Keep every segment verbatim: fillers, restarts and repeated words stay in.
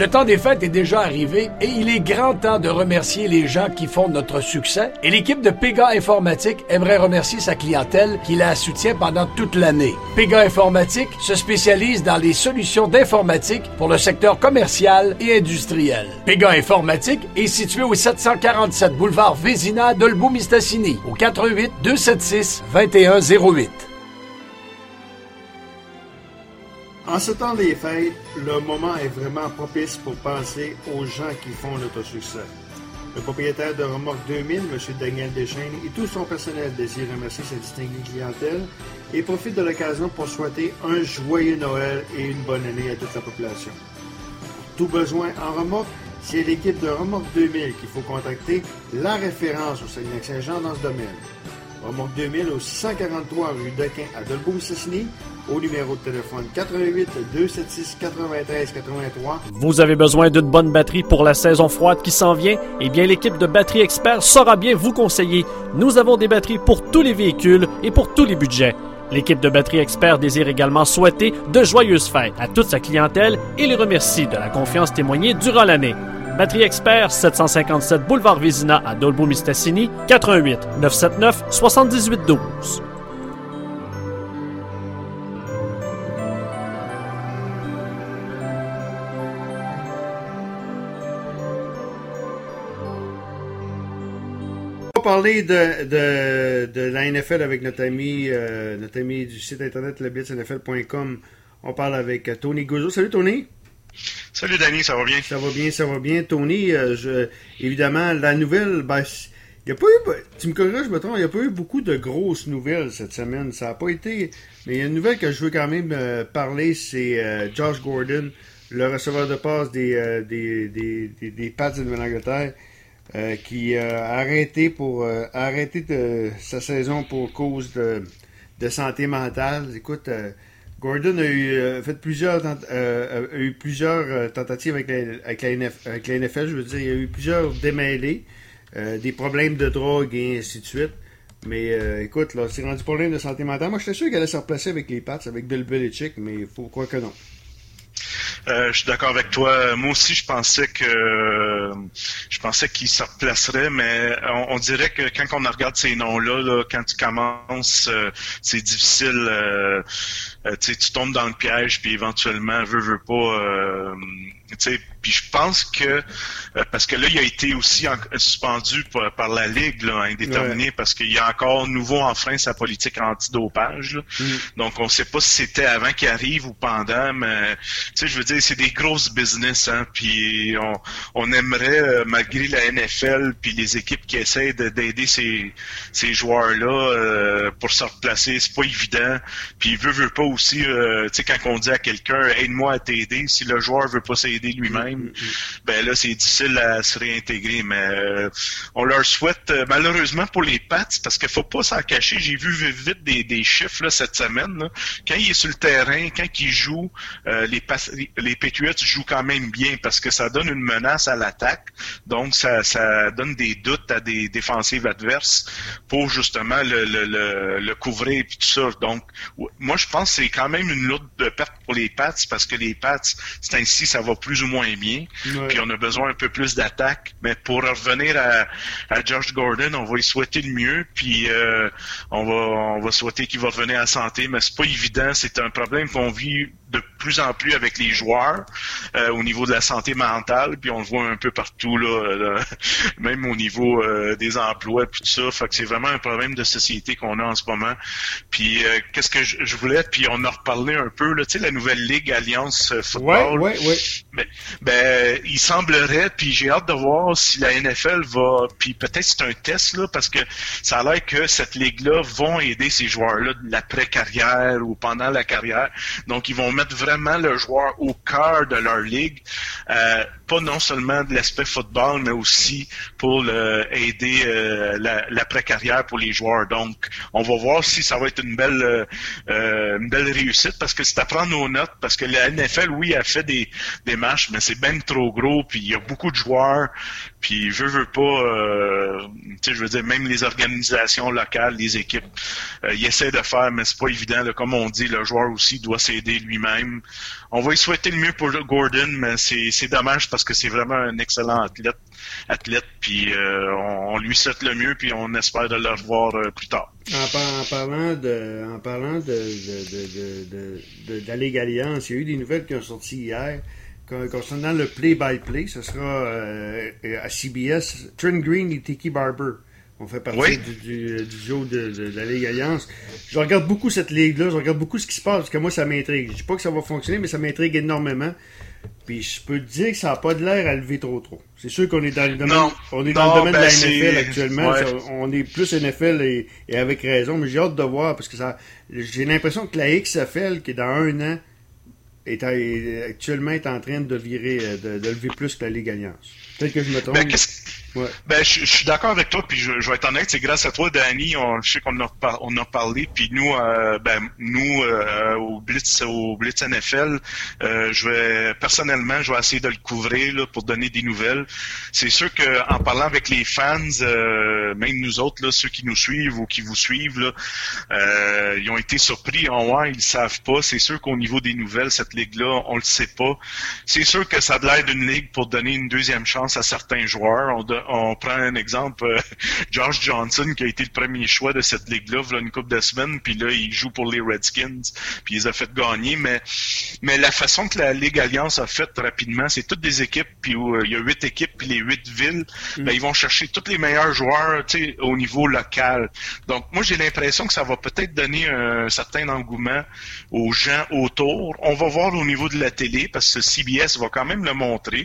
Le temps des fêtes est déjà arrivé et il est grand temps de remercier les gens qui font notre succès. Et l'équipe de Pega Informatique aimerait remercier sa clientèle qui la soutient pendant toute l'année. Pega Informatique se spécialise dans les solutions d'informatique pour le secteur commercial et industriel. Pega Informatique est situé au sept cent quarante-sept boulevard Vézina à Dolbeau-Mistassini, au quatre un huit, deux sept six, deux un zéro huit. En ce temps des fêtes, le moment est vraiment propice pour penser aux gens qui font notre succès. Le propriétaire de Remorque deux mille, M. Daniel Deschênes, et tout son personnel désirent remercier sa distinguée clientèle et profite de l'occasion pour souhaiter un joyeux Noël et une bonne année à toute la population. Tout besoin en remorque, c'est l'équipe de Remorque deux mille qu'il faut contacter, la référence au Saguenay-Saint-Jean dans ce domaine. Remorque deux mille au six cent quarante-trois rue Dequin à Dolbeau-Mistassini, au numéro de téléphone quatre un huit, deux sept six, neuf trois, huit trois. Vous avez besoin d'une bonne batterie pour la saison froide qui s'en vient? Eh bien, l'équipe de Batterie Expert saura bien vous conseiller. Nous avons des batteries pour tous les véhicules et pour tous les budgets. L'équipe de Batterie Expert désire également souhaiter de joyeuses fêtes à toute sa clientèle et les remercie de la confiance témoignée durant l'année. Batterie Expert, sept cent cinquante-sept boulevard Vézina à Dolbeau-Mistassini, quatre un huit, neuf sept neuf, sept huit un deux. On va parler de, de, de la N F L avec notre ami, euh, notre ami du site internet le blitz n f l point com. On parle avec Tony Guzzo. Salut Tony! Salut Danny, ça va bien? Ça va bien, ça va bien. Tony, euh, je, évidemment, la nouvelle, ben, il y a pas eu, tu me corriges, je me trompe, il n'y a pas eu beaucoup de grosses nouvelles cette semaine. Ça n'a pas été, mais il y a une nouvelle que je veux quand même euh, parler, c'est euh, Josh Gordon, le receveur de passe des, euh, des, des, des, des Pats de Nouvelle-Angleterre, euh, qui euh, a arrêté, pour, euh, a arrêté de, sa saison pour cause de, de santé mentale. Écoute, euh, Gordon a eu euh, fait plusieurs tent- euh, a eu plusieurs euh, tentatives avec la, avec, la N F, avec la N F L, je veux dire, il y a eu plusieurs démêlés, euh, des problèmes de drogue et ainsi de suite. Mais euh, écoute, là, c'est rendu problème de santé mentale. Moi, j'étais sûr qu'elle allait se replacer avec les Pats, avec Bill Belichick, mais il faut croire que non. Euh, je suis d'accord avec toi. Moi aussi, je pensais que euh, je pensais qu'il se replacerait, mais on, on dirait que quand on regarde ces noms-là, là, quand tu commences, euh, c'est difficile. Euh, euh, tu tombes dans le piège, puis éventuellement, veux, veux pas. Euh, puis je pense que euh, parce que là, il a été aussi en, suspendu par, par la Ligue là, indéterminé, ouais. Parce qu'il a encore nouveau enfreint sa politique antidopage. Là. Mm. Donc, on ne sait pas si c'était avant qu'il arrive ou pendant, mais je veux dire, c'est des grosses business, hein, puis on, on aimerait, euh, malgré la N F L puis les équipes qui essaient de, d'aider ces, ces joueurs-là euh, pour se replacer, c'est pas évident. Puis veut, veut pas aussi, euh, tu sais, quand on dit à quelqu'un « aide-moi à t'aider », si le joueur veut pas s'aider lui-même, mm-hmm. ben là, c'est difficile à se réintégrer. Mais euh, on leur souhaite, euh, malheureusement pour les Pats, parce qu'il faut pas s'en cacher, j'ai vu vite des, des chiffres là, cette semaine. Là. Quand il est sur le terrain, quand il joue, euh, les, pas- les Patriots jouent quand même bien parce que ça donne une menace à l'attaque. Donc, ça, ça donne des doutes à des défensives adverses pour justement le, le, le, le couvrir et tout ça. Donc, moi, je pense que c'est quand même une lourde perte pour les Pats parce que les Pats, c'est ainsi, ça va plus ou moins bien. Ouais. Puis on a besoin un peu plus d'attaque. Mais pour revenir à, à Josh Gordon, on va lui souhaiter le mieux. Puis euh, on va on va souhaiter qu'il va revenir à santé. Mais c'est pas évident. C'est un problème qu'on vit de plus en plus avec les joueurs euh, au niveau de la santé mentale, puis on le voit un peu partout là, là même au niveau euh, des emplois puis tout ça, fait que c'est vraiment un problème de société qu'on a en ce moment. Puis euh, qu'est-ce que je, je voulais, puis on a reparlé un peu là, tu sais la nouvelle ligue Alliance Football. Ouais, ouais, ouais. Ben, ben il semblerait, puis j'ai hâte de voir si la N F L va, puis peut-être c'est un test là, parce que ça a l'air que cette ligue-là vont aider ces joueurs-là de l'après-carrière ou pendant la carrière. Donc ils vont mettre vraiment le joueur au cœur de leur ligue, euh, pas non seulement de l'aspect football, mais aussi pour le, aider euh, la, l'après-carrière pour les joueurs. Donc, on va voir si ça va être une belle euh, une belle réussite, parce que c'est à prendre nos notes, parce que la N F L, oui, a fait des, des matchs, mais c'est ben trop gros, puis il y a beaucoup de joueurs, puis je veux pas, euh, tu sais, je veux dire, même les organisations locales, les équipes, euh, ils essaient de faire, mais c'est pas évident, là, comme on dit, le joueur aussi doit s'aider lui-même. même. On va lui souhaiter le mieux pour Gordon, mais c'est, c'est dommage parce que c'est vraiment un excellent athlète. athlète puis euh, on, on lui souhaite le mieux, puis on espère de le revoir euh, plus tard. En, par, en parlant de en parlant de, de, de, de, de, de, de la Ligue Alliance, il y a eu des nouvelles qui ont sorti hier concernant le play-by-play. Ce sera euh, à C B S, Trent Green et Tiki Barber. On fait partie oui. du, du, du jeu de, de, de la Ligue Alliance. Je regarde beaucoup cette ligue-là, je regarde beaucoup ce qui se passe, parce que moi, ça m'intrigue. Je dis pas que ça va fonctionner, mais ça m'intrigue énormément. Puis je peux te dire que ça n'a pas de l'air à lever trop trop. C'est sûr qu'on est dans le domaine, non, on est dans non, le domaine ben de la N F L actuellement. Ouais. Ça, on est plus N F L et, et avec raison, mais j'ai hâte de voir, parce que ça, j'ai l'impression que la X F L, qui est dans un an, est, est actuellement est en train de virer, de, de lever plus que la Ligue Alliance. Peut-être que je me trompe. Ben, Ouais. Ben, je, je suis d'accord avec toi, puis je, je vais être honnête, c'est grâce à toi, Danny, on, je sais qu'on a, on a parlé, puis nous, euh, ben, nous, euh, au Blitz, au Blitz N F L, euh, je vais, personnellement, je vais essayer de le couvrir, là, pour donner des nouvelles. C'est sûr que, en parlant avec les fans, euh, même nous autres, là, ceux qui nous suivent ou qui vous suivent, là, euh, ils ont été surpris, en ouais, ils savent pas. C'est sûr qu'au niveau des nouvelles, cette ligue-là, on le sait pas. C'est sûr que ça a l'air d'une ligue pour donner une deuxième chance à certains joueurs. On On prend un exemple, euh, Josh Johnson qui a été le premier choix de cette ligue-là, il y a une couple de semaines, puis là il joue pour les Redskins, puis ils ont fait gagner, mais mais la façon que la Ligue Alliance a fait rapidement, c'est toutes des équipes, puis où il y a huit équipes, puis les huit villes, mm. ben ils vont chercher tous les meilleurs joueurs, tu sais, au niveau local. Donc moi j'ai l'impression que ça va peut-être donner un certain engouement aux gens autour. On va voir au niveau de la télé, parce que C B S va quand même le montrer.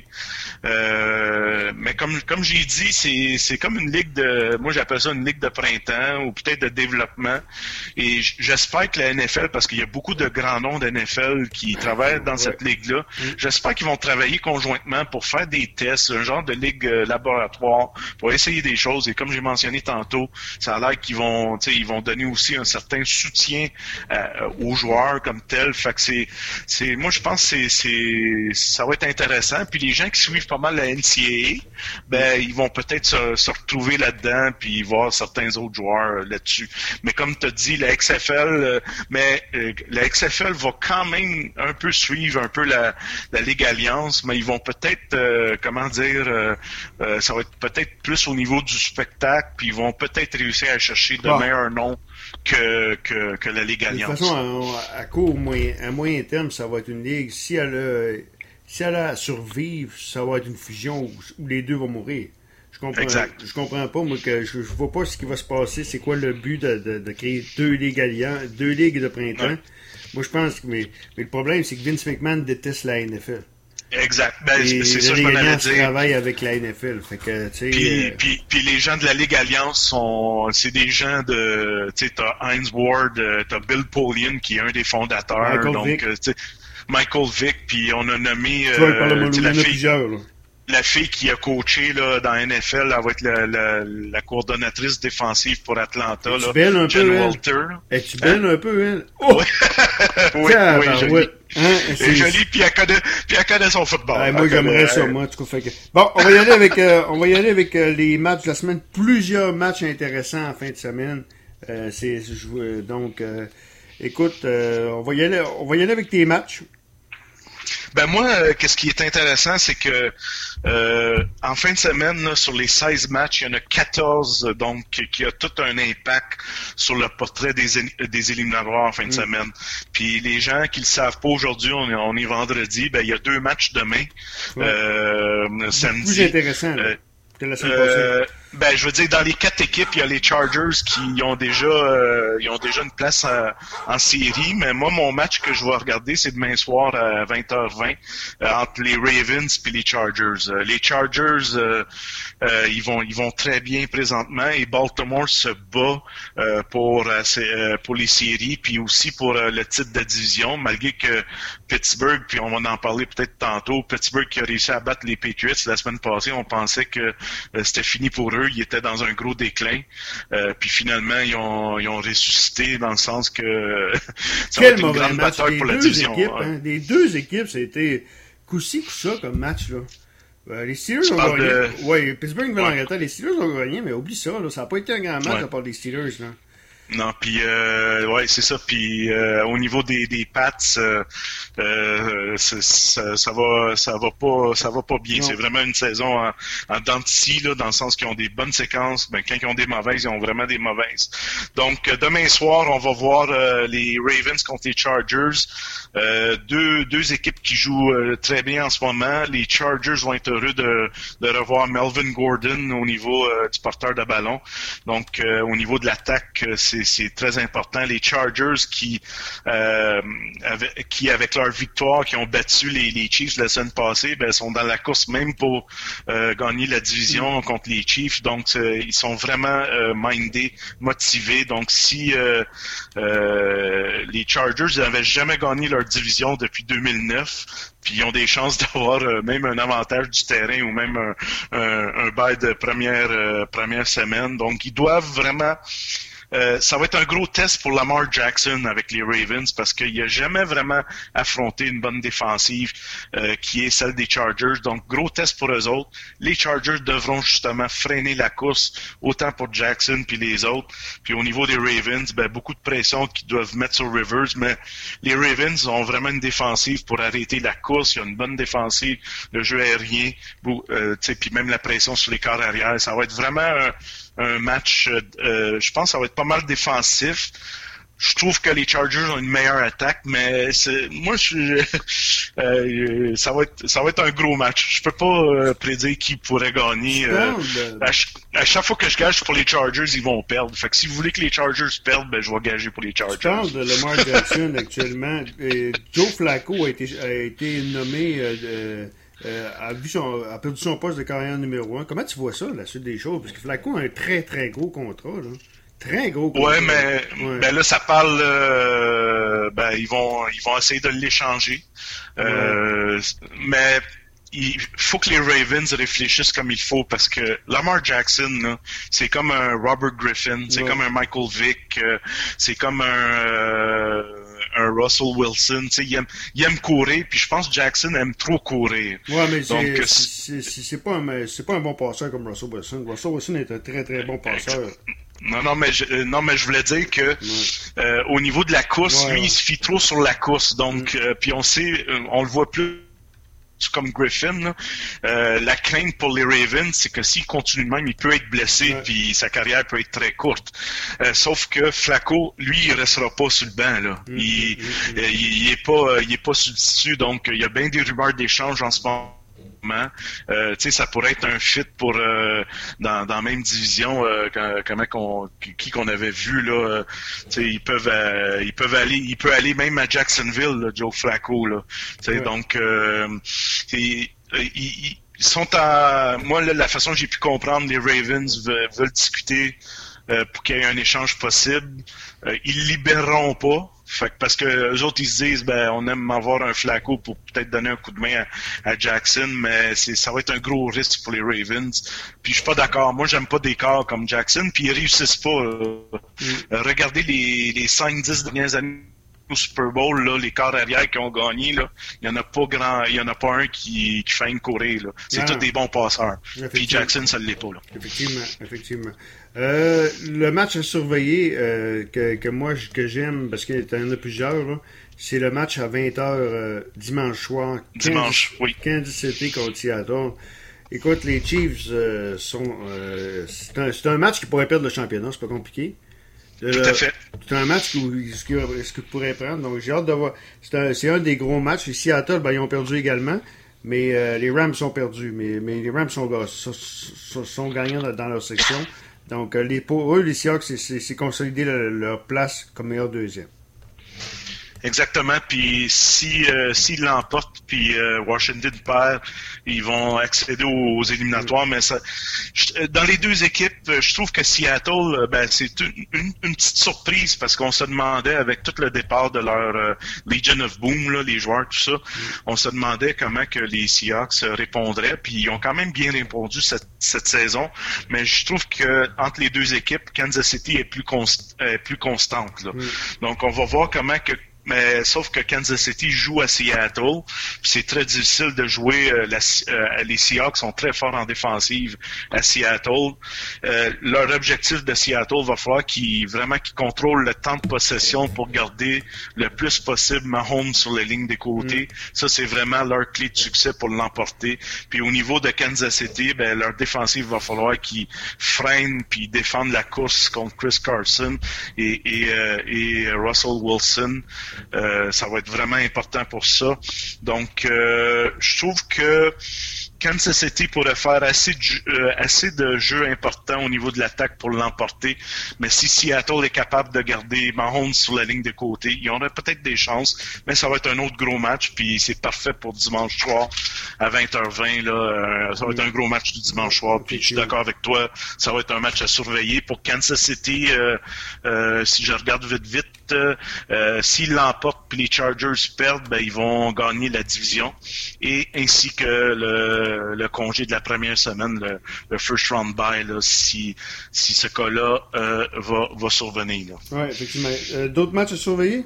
Euh, mais comme comme j'ai dit, c'est c'est comme une ligue de, moi j'appelle ça une ligue de printemps ou peut-être de développement. Et j'espère que la N F L, parce qu'il y a beaucoup de grands noms de N F L qui travaillent dans ouais. cette ligue-là, j'espère qu'ils vont travailler conjointement pour faire des tests, un genre de ligue laboratoire, pour essayer des choses. Et comme j'ai mentionné tantôt, ça a l'air qu'ils vont, tu sais, ils vont donner aussi un certain soutien euh, aux joueurs comme tel. Fait que c'est, c'est, moi je pense que c'est, c'est, ça va être intéressant. Puis les gens qui suivent pas mal la N C A A, ben ils vont peut-être se, se retrouver là-dedans puis voir certains autres joueurs euh, là-dessus. Mais comme tu as dit, la X F L, euh, mais euh, la X F L va quand même un peu suivre un peu la, la Ligue Alliance, mais ils vont peut-être, euh, comment dire, euh, euh, ça va être peut-être plus au niveau du spectacle, puis ils vont peut-être réussir à chercher de bon. meilleurs noms que, que, que la Ligue Alliance. De toute façon, à, à court, moyen, à moyen terme, ça va être une ligue. Si elle a, si elle a à survivre, ça va être une fusion où, où les deux vont mourir. Je comprends, exact. Je comprends pas, moi, que je, je vois pas ce qui va se passer. C'est quoi le but de, de, de créer deux ligues alliances, deux ligues de printemps? Ouais. Moi, je pense que, mais, mais le problème, c'est que Vince McMahon déteste la N F L. Exact. Ben, et c'est ça que je m'en allais dire. Travaille avec la N F L. Fait que, tu sais. Puis, euh... puis, puis les gens de la Ligue Alliance sont, c'est des gens de, tu sais, t'as Heinz Ward, t'as Bill Polian qui est un des fondateurs. Michael donc, Vick. tu sais, Michael Vick, puis on a nommé, tu vois, euh, tu la fille. Plusieurs, là. La fille qui a coaché là, dans N F L, elle va être la, la, la coordonnatrice défensive pour Atlanta. Es-tu belle un Jen peu, Walter. Es-tu belle hein? un peu, elle? Oh! oui, ah, oui, ben, jolie. Ouais. Hein, c'est jolie, puis elle connaît, puis elle connaît son football. Ah, moi, j'aimerais euh... ça, moi. En tout cas, fait que... Bon, on va y aller avec, euh, on va y aller avec euh, les matchs de la semaine. Plusieurs matchs intéressants en fin de semaine. Euh, c'est, je, donc, euh, écoute, euh, on va y aller, on va y aller avec tes matchs. Ben moi, euh, qu'est-ce qui est intéressant, c'est que euh, en fin de semaine, là, sur les seize matchs, il y en a quatorze donc qui a tout un impact sur le portrait des, des éliminatoires en fin de mmh. semaine. Puis les gens qui le savent pas aujourd'hui, on est, on est vendredi, ben il y a deux matchs demain, ouais. euh, samedi. Plus intéressant. Là. Euh, la euh, ben, je veux dire, dans les quatre équipes, il y a les Chargers qui ont déjà, euh, ils ont déjà une place en, en série. Mais moi, mon match que je vais regarder, c'est demain soir à vingt heures vingt euh, entre les Ravens et les Chargers. Euh, les Chargers, euh, euh, ils vont, ils vont très bien présentement et Baltimore se bat euh, pour euh, pour les séries puis aussi pour euh, le titre de division, malgré que Pittsburgh, puis on va en parler peut-être tantôt, Pittsburgh qui a réussi à battre les Patriots la semaine passée, on pensait que euh, c'était fini pour eux. Ils étaient dans un gros déclin. Euh, puis finalement, ils ont, ils ont ressuscité dans le sens que ça Quel va être une grande match. bataille Les pour la deux division. Équipes, ouais. hein, les deux équipes, c'était coup-ci, coup-ça comme match. Là. Euh, les Steelers ont gagné. De... Oui, Pittsburgh, Nouvelle-Angleterre, ouais. Les Steelers ont gagné, mais oublie ça. Là, ça n'a pas été un grand match ouais. à part les Steelers. Là. Non, puis euh, ouais, c'est ça. Puis euh, au niveau des des Pats, euh, euh, ça, ça va, ça va pas, ça va pas bien. Non. C'est vraiment une saison en, en dents de scie, là, dans le sens qu'ils ont des bonnes séquences. Ben quand ils ont des mauvaises, ils ont vraiment des mauvaises. Donc euh, demain soir, on va voir euh, les Ravens contre les Chargers. Euh, deux deux équipes qui jouent euh, très bien en ce moment. Les Chargers vont être heureux de de revoir Melvin Gordon au niveau euh, du porteur de ballon. Donc euh, au niveau de l'attaque, c'est c'est très important. Les Chargers qui, euh, avec, qui avec leur victoire, qui ont battu les, les Chiefs la semaine passée, ben, sont dans la course même pour euh, gagner la division contre les Chiefs. Donc, euh, ils sont vraiment euh, mindés, motivés. Donc, si euh, euh, les Chargers n'avaient jamais gagné leur division depuis deux mille neuf, puis ils ont des chances d'avoir euh, même un avantage du terrain ou même un, un, un bail de première, euh, première semaine. Donc, ils doivent vraiment... Euh, ça va être un gros test pour Lamar Jackson avec les Ravens parce qu'il n'a jamais vraiment affronté une bonne défensive euh, qui est celle des Chargers. Donc, gros test pour eux autres. Les Chargers devront justement freiner la course autant pour Jackson puis les autres. Puis au niveau des Ravens, ben, beaucoup de pression qu'ils doivent mettre sur Rivers, mais les Ravens ont vraiment une défensive pour arrêter la course. Il y a une bonne défensive, le jeu aérien, euh, puis même la pression sur les corps arrière. Ça va être vraiment un un match, euh, je pense que ça va être pas mal défensif. Je trouve que les Chargers ont une meilleure attaque, mais c'est, moi, je, euh, ça va être, ça va être un gros match. Je peux pas euh, prédire qui pourrait gagner. Euh, à, ch- à chaque fois que je gage pour les Chargers, ils vont perdre. Fait que si vous voulez que les Chargers perdent, ben je vais gager pour les Chargers. Je parle de Lamar Jackson actuellement. Et Joe Flacco a été, a été nommé. Euh, Euh, a, vu son, a perdu son poste de carrière numéro un. Comment tu vois ça, la suite des choses? Parce que Flacco a un très, très gros contrat, là. Très gros contrat. Ouais, mais ouais. Ben là, ça parle... Euh, ben, ils vont ils vont essayer de l'échanger. Euh, ouais. Mais... il faut que les Ravens réfléchissent comme il faut parce que Lamar Jackson, là, c'est comme un Robert Griffin, c'est ouais. comme un Michael Vick, euh, c'est comme un, euh, un Russell Wilson. Tu sais, il aime, il aime courir, puis je pense que Jackson aime trop courir. Ouais, mais Donc, c'est, c'est, c'est, c'est, pas un, c'est pas un bon passeur comme Russell Wilson. Russell Wilson est un très très bon passeur. Non, non, mais je, non, mais je voulais dire que ouais. euh, au niveau de la course, ouais, lui, ouais. il se fie trop sur la course. Donc, mm. euh, puis on sait, on le voit plus. Comme Griffin, là, euh, la crainte pour les Ravens, c'est que s'il continue de même, il peut être blessé, ouais. puis sa carrière peut être très courte. Euh, sauf que Flacco, lui, il restera pas sur le banc, là. Mm-hmm. Il, mm-hmm. euh, il, il est pas, il est pas substitut, donc il y a bien des rumeurs d'échange en ce moment. Euh, tu sais, ça pourrait être un fit pour euh, dans, dans la même division euh, comment qu'on qui qu'on avait vu là. Euh, tu sais, ils peuvent euh, ils peuvent aller, il peut aller même à Jacksonville, là, Joe Flacco là. Tu sais, ouais. donc euh, ils, ils sont à moi là, la façon que j'ai pu comprendre, les Ravens veulent, veulent discuter euh, pour qu'il y ait un échange possible. Euh, ils libéreront pas. Fait que parce que eux autres, ils se disent, ben, on aime avoir un Flacco pour peut-être donner un coup de main à, à Jackson, mais c'est, ça va être un gros risque pour les Ravens. Puis je suis pas d'accord. Moi, j'aime pas des corps comme Jackson, puis ils réussissent pas. Euh, mm. Regardez les, les cinq dix dernières années au Super Bowl, là, les corps arrière qui ont gagné, là, il y en a pas grand, il y en a pas un qui, qui fait une courir, là. C'est tous des bons passeurs. Puis Jackson, ça l'est pas, là. Effectivement, effectivement. Euh, le match à surveiller, euh, que, que moi, que j'aime, parce qu'il y en a plusieurs, là, c'est le match à vingt heures, euh, dimanche soir. Dimanche, Kansas, oui. Kansas City contre Seattle. Écoute, les Chiefs, euh, sont, euh, c'est un, c'est un match qui pourrait perdre le championnat, c'est pas compliqué. Tout à fait. C'est un match où ce que pourrait prendre. Donc j'ai hâte de voir. C'est un, c'est un des gros matchs. Et Seattle, ben, ils ont perdu également. Mais euh, les Rams sont perdus. Mais, mais les Rams sont, sont, sont, sont gagnants dans, dans leur section. Donc euh, les, pour eux, les Seahawks, c'est, c'est, c'est consolider le, leur place comme meilleur deuxième. Exactement. Puis si euh, s'ils l'emportent, puis euh, Washington perd, ils vont accéder aux, aux éliminatoires. Mais ça, je, dans les deux équipes, je trouve que Seattle, ben c'est une, une, une petite surprise parce qu'on se demandait avec tout le départ de leur euh, Legion of Boom, là, les joueurs, tout ça, mm. on se demandait comment que les Seahawks répondraient. Puis ils ont quand même bien répondu cette, cette saison. Mais je trouve que entre les deux équipes, Kansas City est plus const, est plus constante. Là. Mm. Donc on va voir comment que mais sauf que Kansas City joue à Seattle. C'est très difficile de jouer. Euh, la, euh, les Seahawks sont très forts en défensive à Seattle. Euh, leur objectif de Seattle va falloir qu'ils vraiment qu'ils contrôlent le temps de possession pour garder le plus possible Mahomes sur les lignes des côtés. Mm. Ça, c'est vraiment leur clé de succès pour l'emporter. Puis au niveau de Kansas City, ben leur défensive va falloir qu'ils freinent puis défendent la course contre Chris Carson et, et, euh, et Russell Wilson. Euh, ça va être vraiment important pour ça. Donc, euh, je trouve que Kansas City pourrait faire assez de, euh, assez de jeux importants au niveau de l'attaque pour l'emporter. Mais si Seattle est capable de garder Mahomes sur la ligne de côté, il y aurait peut-être des chances. Mais ça va être un autre gros match. Puis c'est parfait pour dimanche soir à vingt heures vingt. Là, euh, ça va être un gros match du dimanche soir. Puis je suis d'accord avec toi. Ça va être un match à surveiller. Pour Kansas City, euh, euh, si je regarde vite vite, Euh, s'ils l'emportent puis les Chargers perdent, ben ils vont gagner la division et ainsi que le, le congé de la première semaine, le, le first round bye, là, si si ce cas-là euh, va va survenir. Oui, effectivement. Euh, d'autres matchs à surveiller?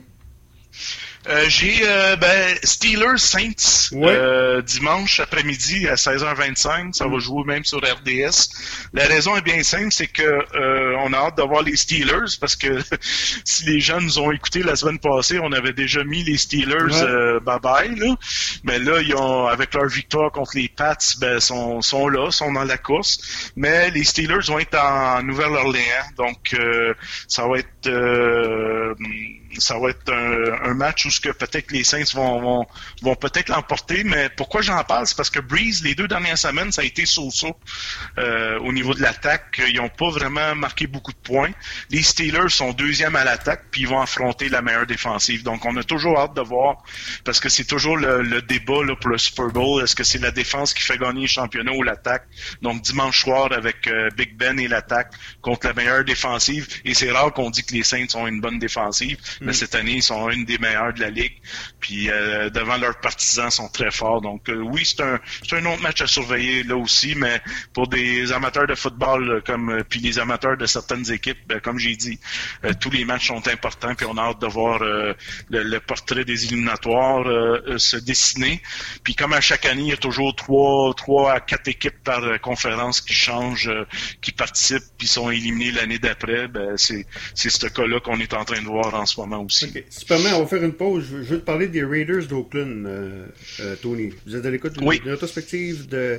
Euh, j'ai euh, ben, Steelers Saints ouais. euh, dimanche après-midi à seize heures vingt-cinq. Ça mm. va jouer même sur R D S. La raison est bien simple, c'est que euh, on a hâte de voir les Steelers parce que si les gens nous ont écoutés la semaine passée, on avait déjà mis les Steelers ouais. euh, bye-bye. Là. Mais là, ils ont avec leur victoire contre les Pats, ben sont sont là, sont dans la course. Mais les Steelers vont être en Nouvelle-Orléans, donc euh, ça va être euh, ça va être un, un match où ce que peut-être les Saints vont, vont, vont peut-être l'emporter, mais pourquoi j'en parle? C'est parce que Breeze, les deux dernières semaines, ça a été so-so euh, au niveau de l'attaque. Ils n'ont pas vraiment marqué beaucoup de points. Les Steelers sont deuxièmes à l'attaque, puis ils vont affronter la meilleure défensive. Donc, on a toujours hâte de voir, parce que c'est toujours le, le débat là, pour le Super Bowl. Est-ce que c'est la défense qui fait gagner le championnat ou l'attaque? Donc, dimanche soir, avec euh, Big Ben et l'attaque contre la meilleure défensive. Et c'est rare qu'on dit que les Saints ont une bonne défensive, mm. mais cette année, ils sont une des meilleures de la ligue. Puis euh, devant leurs partisans, sont très forts. Donc euh, oui, c'est un c'est un autre match à surveiller là aussi, mais pour des amateurs de football comme euh, puis les amateurs de certaines équipes, ben, comme j'ai dit, euh, tous les matchs sont importants. Puis on a hâte de voir euh, le, le portrait des éliminatoires euh, euh, se dessiner. Puis comme à chaque année, il y a toujours trois trois à quatre équipes par euh, conférence qui changent, euh, qui participent, puis sont éliminées l'année d'après. Ben c'est c'est ce cas-là qu'on est en train de voir en ce moment aussi. Okay. Si tu permets, on va faire une pause. Je veux te parler des Raiders d'Oakland, euh, euh, Tony. Vous êtes à l'écoute d'une oui. rétrospective de,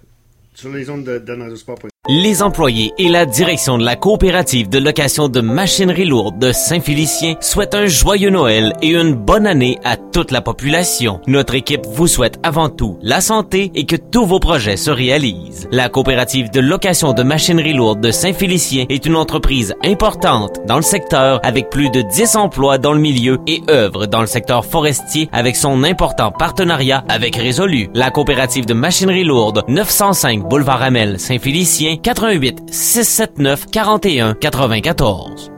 sur les ondes de d'Anna Sport. Les employés et la direction de la coopérative de location de machinerie lourde de Saint-Félicien souhaitent un joyeux Noël et une bonne année à toute la population. Notre équipe vous souhaite avant tout la santé et que tous vos projets se réalisent. La coopérative de location de machinerie lourde de Saint-Félicien est une entreprise importante dans le secteur avec plus de dix emplois dans le milieu et œuvre dans le secteur forestier avec son important partenariat avec Résolu. La coopérative de machinerie lourde neuf cent cinq boulevard Hamel, Saint-Félicien, quatre-vingt-huit six cent soixante-neuf quarante et un quatre-vingt-quatorze.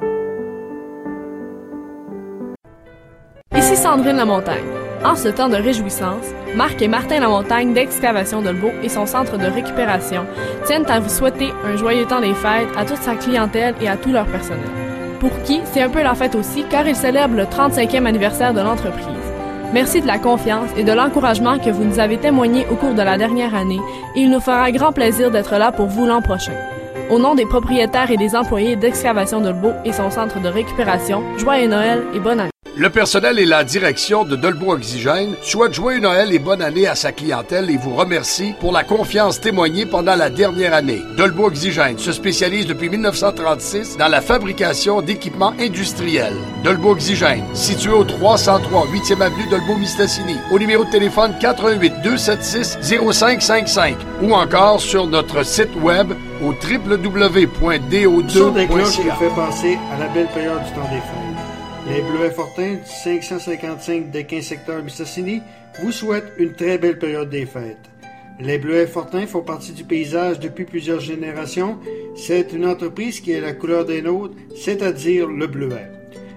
Ici Sandrine Lamontagne. En ce temps de réjouissance, Marc et Martin Lamontagne d'Excavation Dolbeau et son centre de récupération tiennent à vous souhaiter un joyeux temps des fêtes à toute sa clientèle et à tout leur personnel. Pour qui, c'est un peu la fête aussi car ils célèbrent le trente-cinquième anniversaire de l'entreprise. Merci de la confiance et de l'encouragement que vous nous avez témoigné au cours de la dernière année et il nous fera grand plaisir d'être là pour vous l'an prochain. Au nom des propriétaires et des employés d'Excavation Dolbeau et son centre de récupération, joyeux Noël et bonne année. Le personnel et la direction de Dolbeau Oxygène souhaitent joyeux Noël et bonne année à sa clientèle et vous remercie pour la confiance témoignée pendant la dernière année. Dolbeau Oxygène se spécialise depuis dix-neuf cent trente-six dans la fabrication d'équipements industriels. Dolbeau Oxygène, situé au trois cent trois huitième avenue Dolbeau-Mistassini, au numéro de téléphone quatre-vingt-huit deux cent soixante-six zéro cinq cinq cinq ou encore sur notre site web au w w w point d o deux point c a. qui nous fait penser à la belle période du temps des fêtes. Les Bleuets Fortins du cinq cent cinquante-cinq Desquin secteur Mistassini vous souhaitent une très belle période des fêtes. Les Bleuets Fortins font partie du paysage depuis plusieurs générations. C'est une entreprise qui a la couleur des nôtres, c'est-à-dire le bleuet.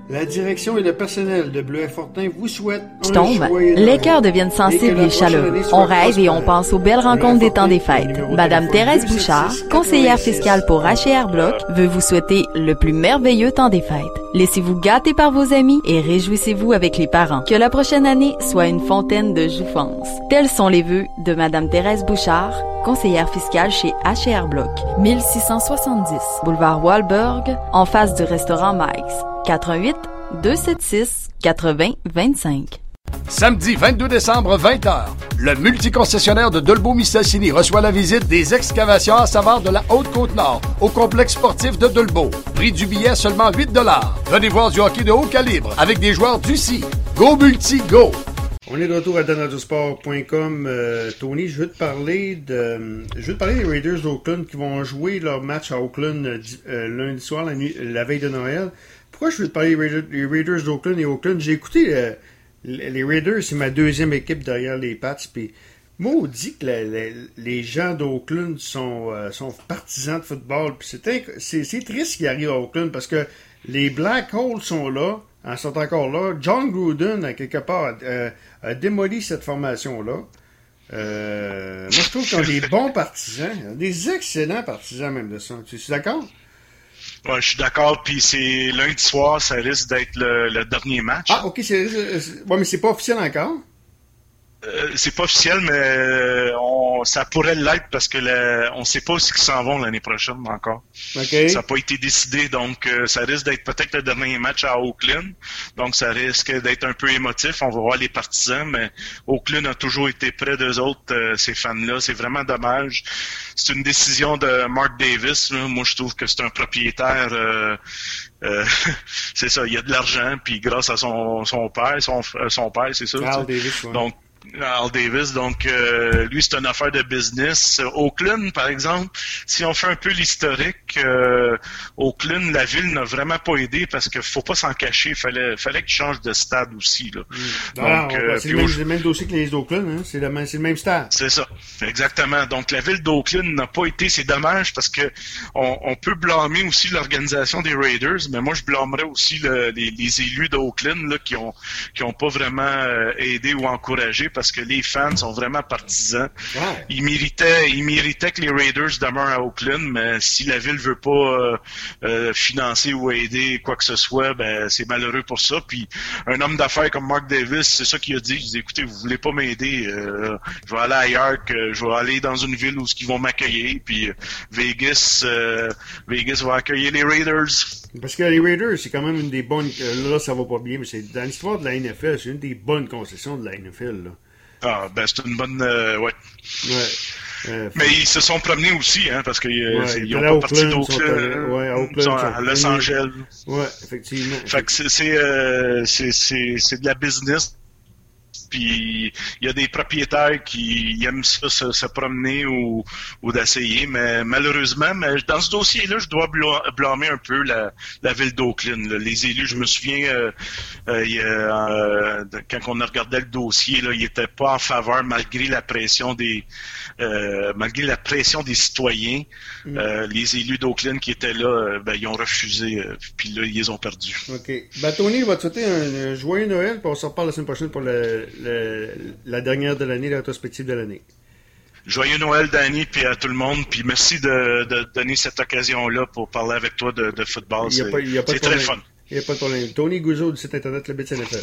La direction et le personnel de Bleuet-Fortin vous souhaitent un Tombe, joyeux les Noël. cœurs deviennent sensibles et chaleureux. On rêve et on pense aux belles rencontres des temps des fêtes. Madame Thérèse Bouchard, conseillère fiscale pour H et R Bloc, veut vous souhaiter le plus merveilleux temps des fêtes. Laissez-vous gâter par vos amis et réjouissez-vous avec les parents. Que la prochaine année soit une fontaine de jouffence. Tels sont les vœux de Madame Thérèse Bouchard, conseillère fiscale chez H et R Bloc. mille six cent soixante-dix, boulevard Wahlberg, en face du restaurant Mike's. quatre un huit, deux sept six, quatre-vingts vingt-cinq. Samedi vingt-deux décembre, vingt heures, le multiconcessionnaire de Dolbeau-Mistassini reçoit la visite des excavations à saveur de la Haute-Côte-Nord au complexe sportif de Dolbeau. Prix du billet seulement huit dollars. Venez voir du hockey de haut calibre avec des joueurs d'ici. Go Multi, go! On est de retour à dan radio sport point com. Euh, Tony, je veux te parler de, je veux te parler des Raiders d'Oakland qui vont jouer leur match à Oakland euh, lundi soir, la, nuit, la veille de Noël. Pourquoi je veux te parler des Raiders, des Raiders d'Oakland et Oakland? J'ai écouté euh, les Raiders, c'est ma deuxième équipe derrière les Pats. Puis, maudit que la, la, les gens d'Oakland sont, euh, sont partisans de football. Puis c'est, inc- c'est, c'est triste ce qui arrive à Oakland parce que les Black Holes sont là, hein, sont encore là. John Gruden, à quelque part, euh, a démoli cette formation-là. Euh, moi, je trouve qu'ils ont des bons partisans, des excellents partisans même de ça. Tu es d'accord? Ouais, je suis d'accord, puis c'est lundi soir, ça risque d'être le, le dernier match. Ah, ok, c'est, c'est, ouais, mais c'est pas officiel encore? Euh, c'est pas officiel, mais on, ça pourrait l'être parce que la, on sait pas où ils s'en vont l'année prochaine encore. Okay. Ça n'a pas été décidé, donc euh, ça risque d'être peut-être le dernier match à Oakland. Donc ça risque d'être un peu émotif. On va voir les partisans, mais Oakland a toujours été près d'eux autres, euh, ces fans-là. C'est vraiment dommage. C'est une décision de Mark Davis. Là. Moi, je trouve que c'est un propriétaire... Euh, Euh, c'est ça, il y a de l'argent, puis grâce à son, son père, son, son père, c'est ça. Al Davis, ouais. Donc, Al Davis, donc euh, lui, c'est une affaire de business. Oakland, par exemple, si on fait un peu l'historique, euh, Oakland, la ville n'a vraiment pas aidé parce qu'il faut pas s'en cacher. Il fallait, fallait qu'il change de stade aussi. Là. Mmh. Donc, ah, euh, c'est, le même, c'est le même dossier que les Oakland, hein? c'est, le, c'est le même stade. C'est ça, exactement. Donc la ville d'Oakland n'a pas été, c'est dommage parce que on, on peut blâmer aussi l'organisation des Raiders, mais moi je blâmerais aussi le, les, les élus d'Oakland là, qui ont qui ont pas vraiment euh, aidé ou encouragé parce que les fans sont vraiment partisans. Ouais. Ils méritaient, ils méritaient que les Raiders demeurent à Oakland, mais si la ville veut pas euh, euh, financer ou aider quoi que ce soit, ben c'est malheureux pour ça. Puis un homme d'affaires comme Mark Davis, c'est ça qu'il a dit. Il dit écoutez, vous voulez pas m'aider, euh, je vais aller ailleurs, que je vais aller dans une ville où ils vont m'accueillir. Puis Vegas, euh, Vegas va accueillir les Raiders. Parce que les Raiders, c'est quand même une des bonnes. Euh, là, ça va pas bien, mais c'est dans l'histoire de la N F L, c'est une des bonnes concessions de la N F L. Là. Ah, ben c'est une bonne. Euh, ouais. Ouais. Euh, mais ils se sont promenés aussi, hein, parce qu'ils euh, ouais, ils ont pas Oakland, parti d'Oakland, sont, ouais, à Oakland, ils sont sont à Los Angeles. Ouais, effectivement. Fait que c'est c'est, euh, c'est c'est c'est de la business. Puis il y a des propriétaires qui aiment ça se, se promener ou, ou d'essayer, mais malheureusement, mais dans ce dossier-là, je dois blâmer un peu la, la ville d'Oakland. Là. Les élus, je me souviens, euh, euh, y a, euh, quand on a regardé le dossier, là, ils n'étaient pas en faveur malgré la pression des euh, malgré la pression des citoyens. Mm. Euh, les élus d'Oakland qui étaient là, euh, ben, ils ont refusé, euh, puis là, ils les ont perdus. OK. Ben, Tony va te souhaiter un, un joyeux Noël, puis on se reparle la semaine prochaine pour le, le, la dernière de l'année, la rétrospective de l'année. Joyeux Noël, Danny, puis à tout le monde, puis merci de, de donner cette occasion-là pour parler avec toi de, de football. Il y a c'est pas, il y a pas c'est de très problème. fun. Il n'y a pas de problème. Tony Gouzeau du site internet Le Bits N F L.